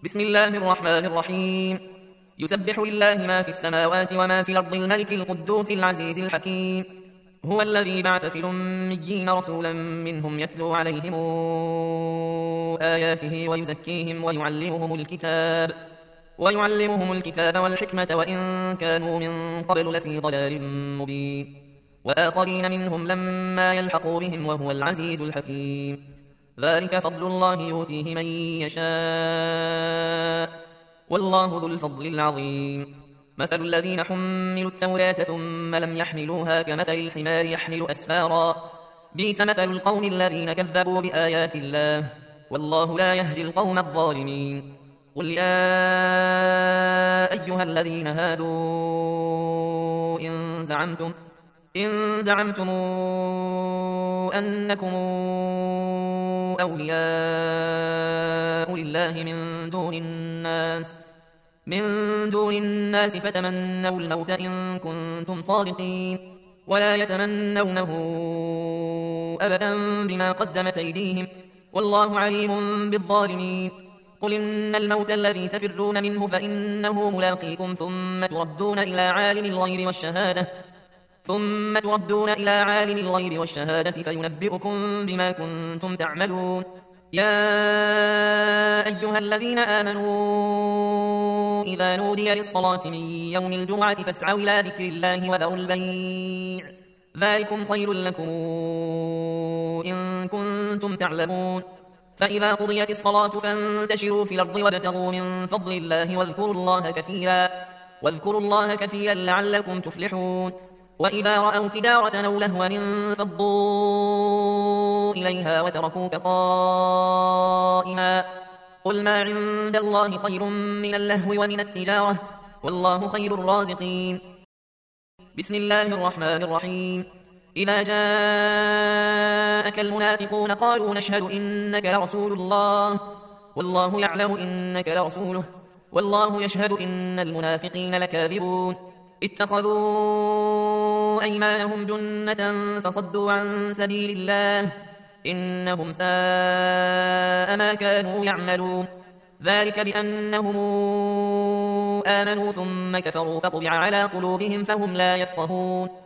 بسم الله الرحمن الرحيم. يسبح لله ما في السماوات وما في الأرض الملك القدوس العزيز الحكيم. هو الذي بعث في الأميين رسولا منهم يتلو عليهم آياته ويزكيهم ويعلمهم الكتاب والحكمة وإن كانوا من قبل لفي ضلال مبين، وآخرين منهم لما يلحقوا بهم وهو العزيز الحكيم. ذلك فضل الله يؤتيه من يشاء والله ذو الفضل العظيم. مثل الذين حملوا التوراة ثم لم يحملوها كمثل الحمار يحمل أسفارا، بئس مثل القوم الذين كذبوا بآيات الله والله لا يهدي القوم الظالمين. قل يا أيها الذين هادوا إن زعمتم أنكم أولياء لله من دون الناس فتمنوا الموت إن كنتم صادقين، ولا يتمنونه أبدا بما قدمت أيديهم والله عليم بالظالمين. قل إن الموت الذي تفرون منه فإنه ملاقيكم ثم تردون إلى عالم الغيب والشهادة فينبئكم بما كنتم تعملون. يا أيها الذين آمنوا إذا نودي للصلاة من يوم الجمعة فاسعوا إلى ذكر الله وذروا البيع، ذلكم خير لكم إن كنتم تعلمون. فإذا قضيت الصلاة فانتشروا في الأرض وابتغوا من فضل الله واذكروا الله كثيرا لعلكم تفلحون. وإذا رأوا تجارة أو لهوا انفضوا إليها وتركوك قائما، قل ما عند الله خير من اللهو ومن التجارة والله خير الرازقين. بسم الله الرحمن الرحيم. إذا جاءك المنافقون قالوا نشهد إنك لرسول الله والله يعلم إنك لرسوله والله يشهد إن المنافقين لكاذبون. اتخذوا أيمانهم جنة فصدوا عن سبيل الله إنهم ساء ما كانوا يعملون. ذلك بأنهم آمنوا ثم كفروا فطبع على قلوبهم فهم لا يفقهون.